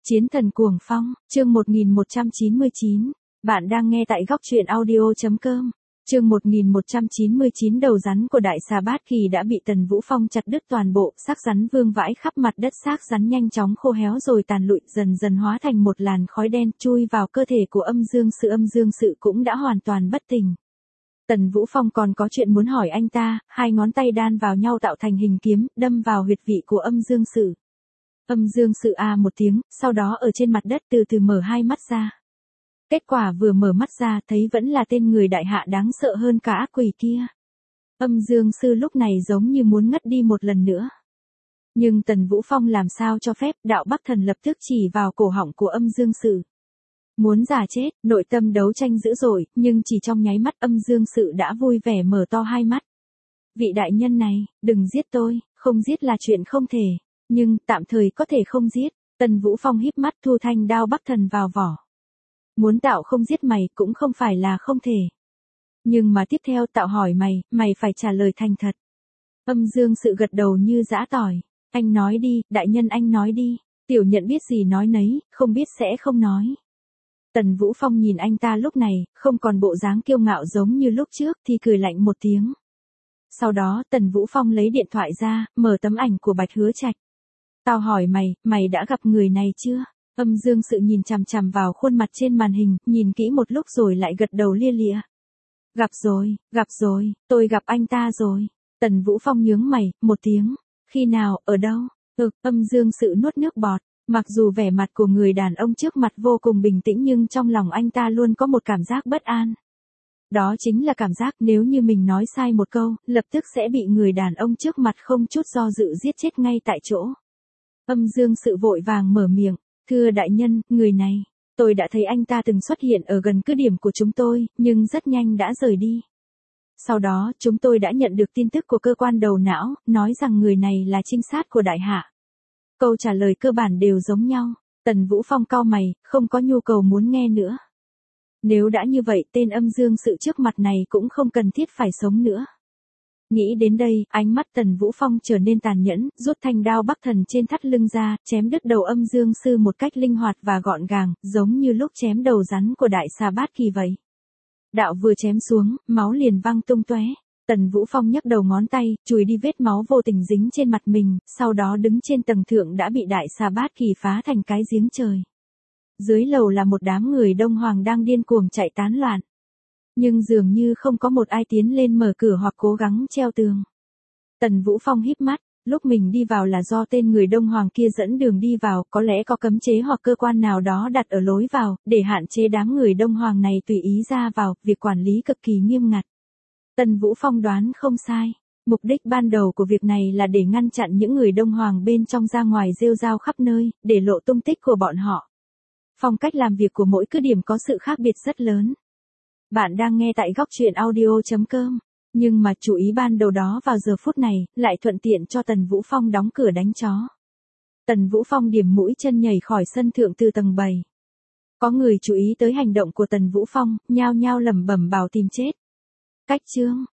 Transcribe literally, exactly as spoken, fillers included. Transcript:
Chiến thần cuồng phong, chương một nghìn một trăm chín mươi chín. Bạn đang nghe tại góc truyện audio chấm com. Chương một nghìn một trăm chín mươi chín, đầu rắn của đại xà Bát Kỳ đã bị Tần Vũ Phong chặt đứt toàn bộ, xác rắn vương vãi khắp mặt đất, xác rắn nhanh chóng khô héo rồi tàn lụi, dần dần hóa thành một làn khói đen chui vào cơ thể của Âm Dương Sự. Âm Dương Sự cũng đã hoàn toàn bất tỉnh. Tần Vũ Phong còn có chuyện muốn hỏi anh ta, hai ngón tay đan vào nhau tạo thành hình kiếm, đâm vào huyệt vị của Âm Dương Sự. Âm Dương Sự a một tiếng, sau đó ở trên mặt đất từ từ mở hai mắt ra. Kết quả vừa mở mắt ra thấy vẫn là tên người đại hạ đáng sợ hơn cả ác quỷ kia. Âm Dương Sư lúc này giống như muốn ngất đi một lần nữa. Nhưng Tần Vũ Phong làm sao cho phép, đạo Bắc Thần lập tức chỉ vào cổ họng của Âm Dương Sự. Muốn giả chết, nội tâm đấu tranh dữ dội, nhưng chỉ trong nháy mắt Âm Dương Sự đã vui vẻ mở to hai mắt. Vị đại nhân này, đừng giết tôi, không giết là chuyện không thể. Nhưng, tạm thời có thể không giết. Tần Vũ Phong híp mắt thu thanh đao Bắc Thần vào vỏ. Muốn tạo không giết mày cũng không phải là không thể. Nhưng mà tiếp theo tạo hỏi mày, mày phải trả lời thành thật. Âm Dương Sự gật đầu như giã tỏi. Anh nói đi, đại nhân anh nói đi. Tiểu nhận biết gì nói nấy, không biết sẽ không nói. Tần Vũ Phong nhìn anh ta lúc này, không còn bộ dáng kiêu ngạo giống như lúc trước thì cười lạnh một tiếng. Sau đó Tần Vũ Phong lấy điện thoại ra, mở tấm ảnh của Bạch Hứa Trạch. Tao hỏi mày, mày đã gặp người này chưa? Âm Dương Sự nhìn chằm chằm vào khuôn mặt trên màn hình, nhìn kỹ một lúc rồi lại gật đầu lia lịa. Gặp rồi, gặp rồi, tôi gặp anh ta rồi. Tần Vũ Phong nhướng mày, một tiếng. Khi nào, ở đâu? Ừ, Âm Dương Sự nuốt nước bọt. Mặc dù vẻ mặt của người đàn ông trước mặt vô cùng bình tĩnh nhưng trong lòng anh ta luôn có một cảm giác bất an. Đó chính là cảm giác nếu như mình nói sai một câu, lập tức sẽ bị người đàn ông trước mặt không chút do dự giết chết ngay tại chỗ. Âm Dương Sự vội vàng mở miệng, thưa đại nhân, người này, tôi đã thấy anh ta từng xuất hiện ở gần cứ điểm của chúng tôi, nhưng rất nhanh đã rời đi. Sau đó, chúng tôi đã nhận được tin tức của cơ quan đầu não, nói rằng người này là trinh sát của đại hạ. Câu trả lời cơ bản đều giống nhau. Tần Vũ Phong cau mày, không có nhu cầu muốn nghe nữa. Nếu đã như vậy, tên Âm Dương Sự trước mặt này cũng không cần thiết phải sống nữa. Nghĩ đến đây, ánh mắt Tần Vũ Phong trở nên tàn nhẫn, rút thanh đao Bắc Thần trên thắt lưng ra, chém đứt đầu Âm Dương Sư một cách linh hoạt và gọn gàng, giống như lúc chém đầu rắn của đại xà Bát Kỳ vậy. Đạo vừa chém xuống, máu liền văng tung tóe. Tần Vũ Phong nhấc đầu ngón tay, chùi đi vết máu vô tình dính trên mặt mình, sau đó đứng trên tầng thượng đã bị đại xà Bát Kỳ phá thành cái giếng trời. Dưới lầu là một đám người Đông Hoàng đang điên cuồng chạy tán loạn. Nhưng dường như không có một ai tiến lên mở cửa hoặc cố gắng treo tường. Tần Vũ Phong híp mắt, lúc mình đi vào là do tên người Đông Hoàng kia dẫn đường đi vào, có lẽ có cấm chế hoặc cơ quan nào đó đặt ở lối vào, để hạn chế đám người Đông Hoàng này tùy ý ra vào, việc quản lý cực kỳ nghiêm ngặt. Tần Vũ Phong đoán không sai. Mục đích ban đầu của việc này là để ngăn chặn những người Đông Hoàng bên trong ra ngoài rêu rao khắp nơi, để lộ tung tích của bọn họ. Phong cách làm việc của mỗi cứ điểm có sự khác biệt rất lớn. Bạn đang nghe tại góc truyện audio chấm com. Nhưng mà chú ý ban đầu đó vào giờ phút này, lại thuận tiện cho Tần Vũ Phong đóng cửa đánh chó. Tần Vũ Phong điểm mũi chân nhảy khỏi sân thượng từ tầng bảy. Có người chú ý tới hành động của Tần Vũ Phong, nhao nhao lẩm bẩm bảo tìm chết. Cách chương,